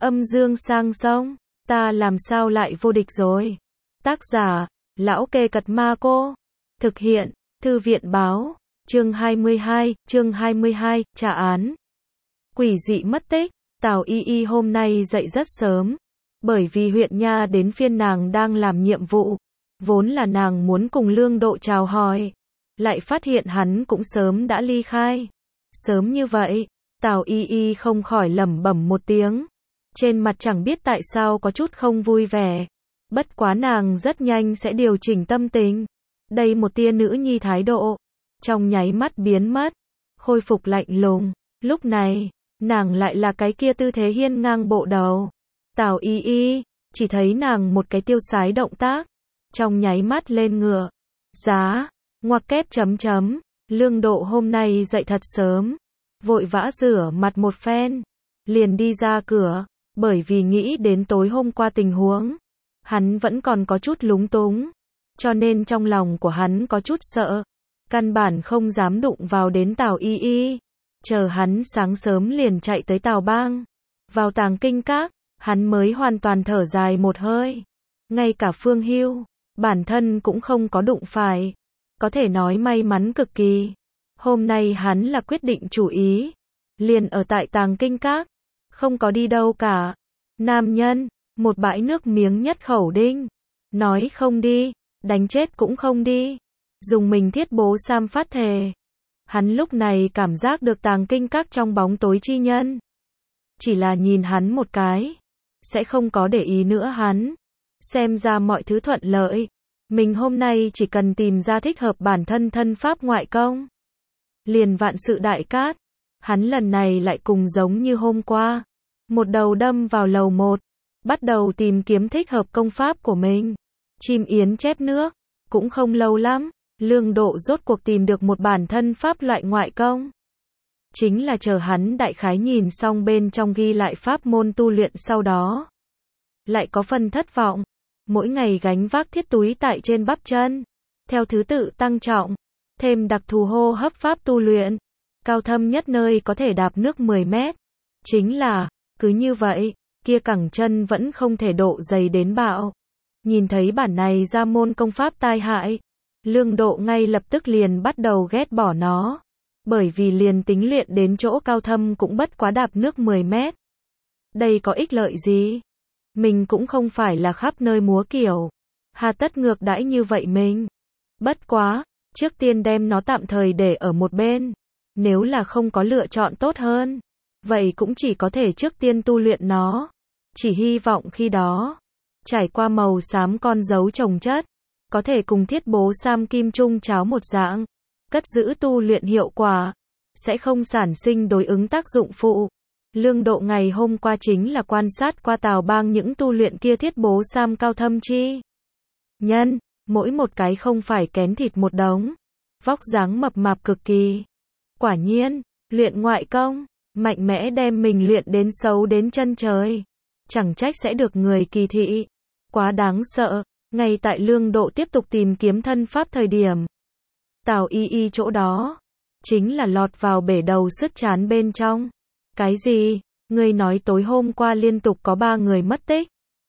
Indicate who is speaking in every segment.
Speaker 1: Âm dương sang sông, ta làm sao lại vô địch rồi. Tác giả, Lão Kê Cật Ma Cô. Thực hiện, Thư viện báo, chương 22, trả án. Quỷ dị mất tích, Tào Y Y hôm nay dậy rất sớm, bởi vì huyện nha đến phiên nàng đang làm nhiệm vụ, vốn là nàng muốn cùng Lương Độ chào hỏi, lại phát hiện hắn cũng sớm đã ly khai. Sớm như vậy, Tào Y Y không khỏi lẩm bẩm một tiếng, trên mặt chẳng biết tại sao có chút không vui vẻ. Bất quá nàng rất nhanh sẽ điều chỉnh tâm tình. Đây một tia nữ nhi thái độ, trong nháy mắt biến mất, khôi phục lạnh lùng. Lúc này, nàng lại là cái kia tư thế hiên ngang bộ đầu. Tào Y Y, chỉ thấy nàng một cái tiêu sái động tác, trong nháy mắt lên ngựa. Giá, ngoặc kép chấm chấm, Lương Độ hôm nay dậy thật sớm, vội vã rửa mặt một phen, liền đi ra cửa, bởi vì nghĩ đến tối hôm qua tình huống, hắn vẫn còn có chút lúng túng, cho nên trong lòng của hắn có chút sợ, căn bản không dám đụng vào đến Tào Y Y. Chờ hắn sáng sớm liền chạy tới Tào Bang, vào Tàng Kinh Các, hắn mới hoàn toàn thở dài một hơi. Ngay cả Phương Hưu, bản thân cũng không có đụng phải, có thể nói may mắn cực kỳ. Hôm nay hắn là quyết định chủ ý, liền ở tại Tàng Kinh Các, không có đi đâu cả. Nam nhân, một bãi nước miếng nhất khẩu đinh, nói không đi, đánh chết cũng không đi, dùng mình thiết bố Sam phát thề. Hắn lúc này cảm giác được Tàng Kinh Các trong bóng tối chi nhân, chỉ là nhìn hắn một cái, sẽ không có để ý nữa hắn. Xem ra mọi thứ thuận lợi, mình hôm nay chỉ cần tìm ra thích hợp bản thân thân pháp ngoại công, liền vạn sự đại cát. Hắn lần này lại cùng giống như hôm qua, một đầu đâm vào lầu 1, bắt đầu tìm kiếm thích hợp công pháp của mình. Chim yến chép nước, cũng không lâu lắm, Lương Độ rốt cuộc tìm được một bản thân pháp loại ngoại công. Chính là chờ hắn đại khái nhìn xong bên trong ghi lại pháp môn tu luyện sau đó, lại có phần thất vọng. Mỗi ngày gánh vác thiết túi tại trên bắp chân, theo thứ tự tăng trọng, thêm đặc thù hô hấp pháp tu luyện, cao thâm nhất nơi có thể đạp nước 10 mét. Chính là, cứ như vậy, kia cẳng chân vẫn không thể độ dày đến bạo. Nhìn thấy bản này ra môn công pháp tai hại, Lương Độ ngay lập tức liền bắt đầu ghét bỏ nó. Bởi vì liền tính luyện đến chỗ cao thâm cũng bất quá đạp nước 10 mét. Đây có ích lợi gì? Mình cũng không phải là khắp nơi múa kiểu, hà tất ngược đãi như vậy mình. Bất quá, trước tiên đem nó tạm thời để ở một bên. Nếu là không có lựa chọn tốt hơn, vậy cũng chỉ có thể trước tiên tu luyện nó. Chỉ hy vọng khi đó, trải qua màu xám con dấu chồng chất, có thể cùng thiết bố Sam Kim Trung cháo một dạng, cất giữ tu luyện hiệu quả, sẽ không sản sinh đối ứng tác dụng phụ. Lương Độ ngày hôm qua chính là quan sát qua Tào Bang những tu luyện kia thiết bố Sam cao thâm chi nhân, mỗi một cái không phải kén thịt một đống, vóc dáng mập mạp cực kỳ. Quả nhiên, luyện ngoại công, mạnh mẽ đem mình luyện đến xấu đến chân trời, chẳng trách sẽ được người kỳ thị. Quá đáng sợ. Ngay tại Lương Độ tiếp tục tìm kiếm thân pháp thời điểm, Tào Y Y chỗ đó, chính là lọt vào bể đầu sứt chán bên trong. Cái gì? Ngươi nói tối hôm qua liên tục có 3 người mất tích.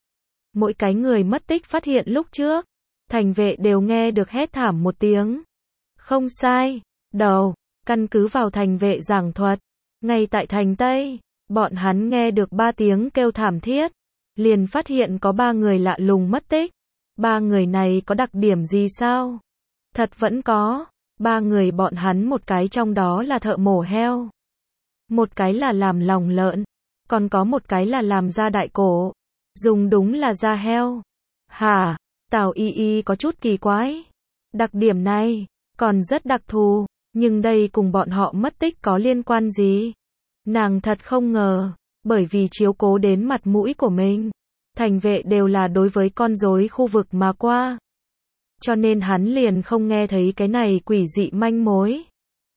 Speaker 1: Mỗi cái người mất tích phát hiện lúc trước, thành vệ đều nghe được hét thảm một tiếng. Không sai, đầu, căn cứ vào thành vệ giảng thuật, ngay tại thành Tây, bọn hắn nghe được 3 tiếng kêu thảm thiết, liền phát hiện có 3 người lạ lùng mất tích. 3 người này có đặc điểm gì sao? Thật vẫn có. 3 người bọn hắn một cái trong đó là thợ mổ heo, một cái là làm lòng lợn, còn có một cái là làm da đại cổ. Dùng đúng là da heo. Hả? Tào Y Y có chút kỳ quái. Đặc điểm này, còn rất đặc thù, nhưng đây cùng bọn họ mất tích có liên quan gì? Nàng thật không ngờ, bởi vì chiếu cố đến mặt mũi của mình, thành vệ đều là đối với con rối khu vực mà qua. Cho nên hắn liền không nghe thấy cái này quỷ dị manh mối.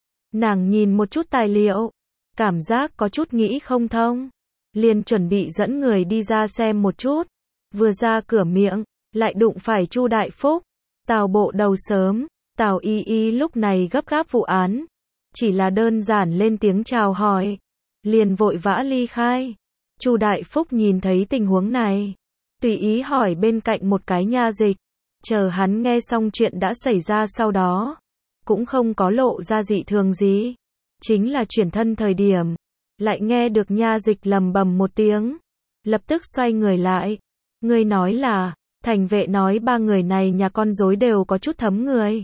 Speaker 1: Nàng nhìn một chút tài liệu, cảm giác có chút nghĩ không thông, liền chuẩn bị dẫn người đi ra xem một chút. Vừa ra cửa miệng, lại đụng phải Chu Đại Phúc. Tào bộ đầu sớm, Tào Y Y lúc này gấp gáp vụ án, chỉ là đơn giản lên tiếng chào hỏi, liền vội vã ly khai. Chu Đại Phúc nhìn thấy tình huống này, tùy ý hỏi bên cạnh một cái nha dịch, chờ hắn nghe xong chuyện đã xảy ra sau đó, cũng không có lộ ra dị thường gì, chính là chuyển thân thời điểm, lại nghe được nha dịch lầm bầm một tiếng, lập tức xoay người lại, ngươi nói là, thành vệ nói ba người này nhà con rối đều có chút thấm người.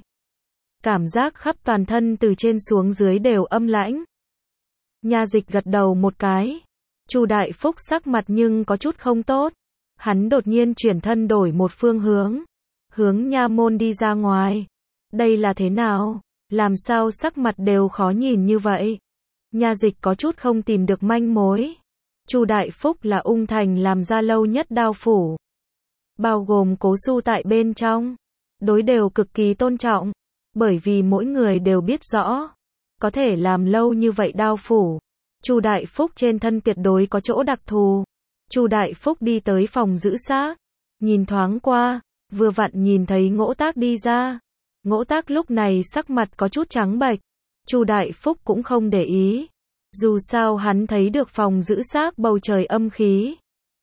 Speaker 1: Cảm giác khắp toàn thân từ trên xuống dưới đều âm lãnh. Nha dịch gật đầu một cái. Chu Đại Phúc sắc mặt nhưng có chút không tốt. Hắn đột nhiên chuyển thân đổi một phương hướng. Hướng nha môn đi ra ngoài. Đây là thế nào? Làm sao sắc mặt đều khó nhìn như vậy? Nha dịch có chút không tìm được manh mối. Chu Đại Phúc là Ung Thành làm ra lâu nhất đao phủ. Bao gồm Cố Xu tại bên trong. Đối đều cực kỳ tôn trọng. Bởi vì mỗi người đều biết rõ. Có thể làm lâu như vậy đao phủ. Chu Đại Phúc trên thân tuyệt đối có chỗ đặc thù. Chu Đại Phúc đi tới phòng giữ xác. Nhìn thoáng qua. Vừa vặn nhìn thấy Ngỗ Tác đi ra. Ngỗ Tác lúc này sắc mặt có chút trắng bệch. Chu Đại Phúc cũng không để ý. Dù sao hắn thấy được phòng giữ xác bầu trời âm khí.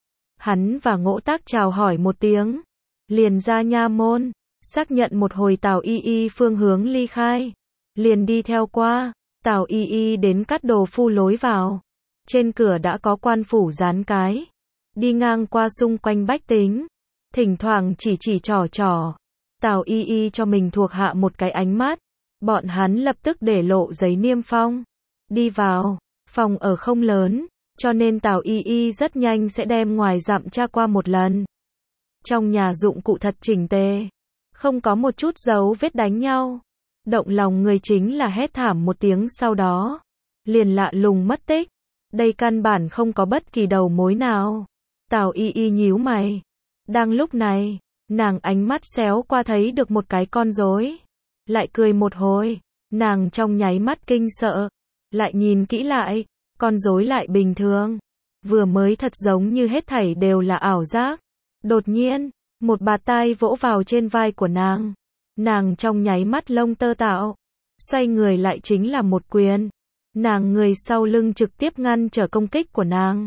Speaker 1: Hắn và Ngỗ Tác chào hỏi một tiếng. Liền ra nha môn. Xác nhận một hồi Tào Y Y phương hướng ly khai. Liền đi theo qua. Tào Y Y đến Cát Đồ Phu lối vào. Trên cửa đã có quan phủ dán cái. Đi ngang qua xung quanh bách tính. Thỉnh thoảng chỉ trò. Tào Y Y cho mình thuộc hạ một cái ánh mắt. Bọn hắn lập tức để lộ giấy niêm phong. Đi vào. Phòng ở không lớn. Cho nên Tào Y Y rất nhanh sẽ đem ngoài dặm tra qua một lần. Trong nhà dụng cụ thật chỉnh tề. Không có một chút dấu vết đánh nhau. Động lòng người chính là hét thảm một tiếng sau đó. Liền lạ lùng mất tích. Đây căn bản không có bất kỳ đầu mối nào. Tào Y Y nhíu mày. Đang lúc này, nàng ánh mắt xéo qua thấy được một cái con rối. Lại cười một hồi. Nàng trong nháy mắt kinh sợ. Lại nhìn kỹ lại. Con rối lại bình thường. Vừa mới thật giống như hết thảy đều là ảo giác. Đột nhiên, một bạt tai vỗ vào trên vai của nàng. Nàng trong nháy mắt lông tơ tạo. Xoay người lại chính là một quyền. Nàng người sau lưng trực tiếp ngăn trở công kích của nàng.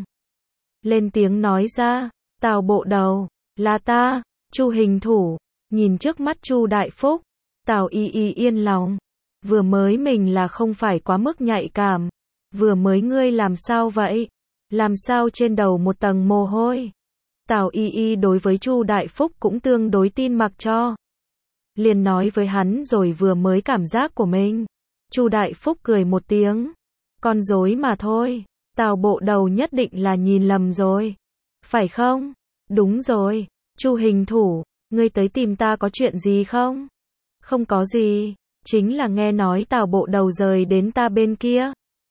Speaker 1: Lên tiếng nói ra. Tào Bộ Đầu. Là ta. Chu Hình Thủ. Nhìn trước mắt Chu Đại Phúc. Tào Y Y yên lòng. Vừa mới mình là không phải quá mức nhạy cảm. Vừa mới ngươi làm sao vậy? Làm sao trên đầu một tầng mồ hôi? Tào Y Y đối với Chu Đại Phúc cũng tương đối tin mặc cho. Liền nói với hắn rồi vừa mới cảm giác của mình. Chu Đại Phúc cười một tiếng. Con rối mà thôi. Tào Bộ Đầu nhất định là nhìn lầm rồi. Phải không? Đúng rồi. Chu Hình Thủ, ngươi tới tìm ta có chuyện gì không? Không có gì. Chính là nghe nói Tào Bộ Đầu rời đến ta bên kia.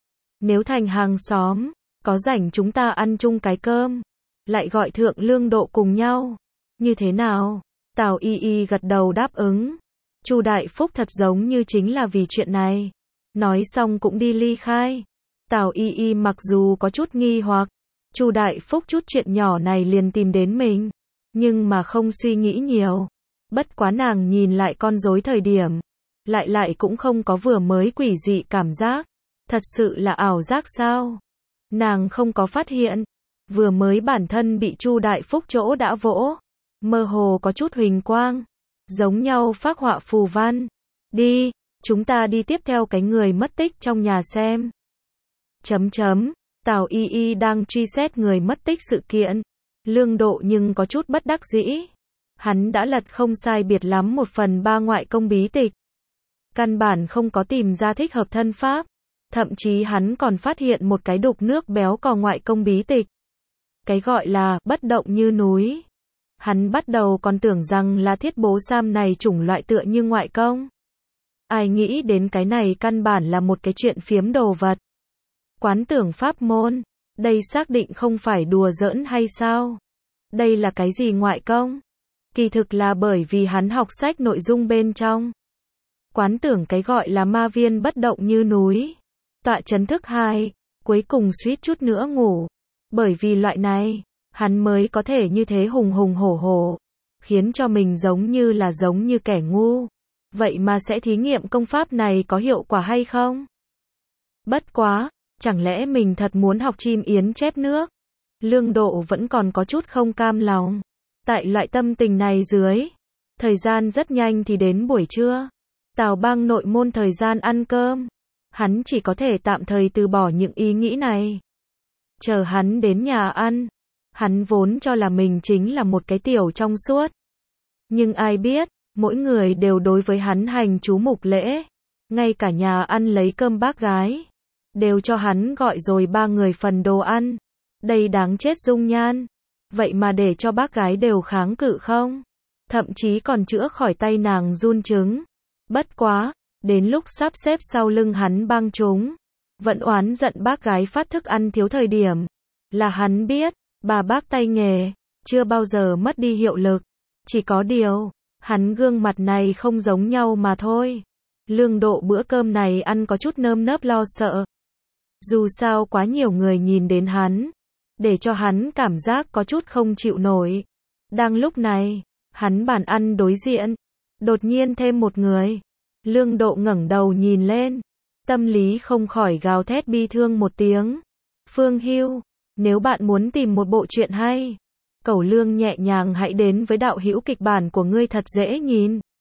Speaker 1: Nếu thành hàng xóm, có rảnh chúng ta ăn chung cái cơm. Lại gọi Thượng Lương Độ cùng nhau. Như thế nào? Tào Y Y gật đầu đáp ứng. Chu Đại Phúc thật giống như chính là vì chuyện này. Nói xong cũng đi ly khai. Tào Y Y mặc dù có chút nghi hoặc. Chu Đại Phúc chút chuyện nhỏ này liền tìm đến mình. Nhưng mà không suy nghĩ nhiều. Bất quá nàng nhìn lại con rối thời điểm. Lại cũng không có vừa mới quỷ dị cảm giác. Thật sự là ảo giác sao? Nàng không có phát hiện. Vừa mới bản thân bị Chu Đại Phúc chỗ đã vỗ. Mơ hồ có chút huỳnh quang. Giống nhau phác họa phù văn. Đi, chúng ta đi tiếp theo cái người mất tích trong nhà xem. Tào Y Y đang truy xét người mất tích sự kiện. Lương Độ nhưng có chút bất đắc dĩ. Hắn đã lật không sai biệt lắm 1/3 ngoại công bí tịch. Căn bản không có tìm ra thích hợp thân pháp. Thậm chí hắn còn phát hiện một cái đục nước béo cò ngoại công bí tịch. Cái gọi là bất động như núi. Hắn bắt đầu còn tưởng rằng là Thiết Bố Sam này chủng loại tựa như ngoại công. Ai nghĩ đến cái này căn bản là một cái chuyện phiếm đồ vật. Quán tưởng pháp môn. Đây xác định không phải đùa giỡn hay sao? Đây là cái gì ngoại công? Kỳ thực là bởi vì hắn học sách nội dung bên trong. Quán tưởng cái gọi là ma viên bất động như núi. Tọa chấn thức 2, cuối cùng suýt chút nữa ngủ. Bởi vì loại này, hắn mới có thể như thế hùng hùng hổ hổ, khiến cho mình giống như kẻ ngu. Vậy mà sẽ thí nghiệm công pháp này có hiệu quả hay không? Bất quá, chẳng lẽ mình thật muốn học chim yến chép nước? Lương Độ vẫn còn có chút không cam lòng. Tại loại tâm tình này dưới, thời gian rất nhanh thì đến buổi trưa. Tào Bang nội môn thời gian ăn cơm. Hắn chỉ có thể tạm thời từ bỏ những ý nghĩ này. Chờ hắn đến nhà ăn, hắn vốn cho là mình chính là một cái tiểu trong suốt. Nhưng ai biết, mỗi người đều đối với hắn hành chú mục lễ. Ngay cả nhà ăn lấy cơm bác gái, đều cho hắn gọi rồi 3 người phần đồ ăn. Đây đáng chết dung nhan. Vậy mà để cho bác gái đều kháng cự không? Thậm chí còn chữa khỏi tay nàng run trứng. Bất quá, đến lúc sắp xếp sau lưng hắn băng chúng, vẫn oán giận bác gái phát thức ăn thiếu thời điểm. Là hắn biết, bà bác tay nghề, chưa bao giờ mất đi hiệu lực. Chỉ có điều, hắn gương mặt này không giống nhau mà thôi. Lương Độ bữa cơm này ăn có chút nơm nớp lo sợ. Dù sao quá nhiều người nhìn đến hắn, để cho hắn cảm giác có chút không chịu nổi. Đang lúc này, hắn bàn ăn đối diện, đột nhiên thêm một người. Lương Độ ngẩng đầu nhìn lên, tâm lý không khỏi gào thét bi thương một tiếng. Phương Hưu, nếu bạn muốn tìm một bộ truyện hay, Cẩu Lương nhẹ nhàng hãy đến với đạo hữu kịch bản của ngươi thật dễ nhìn.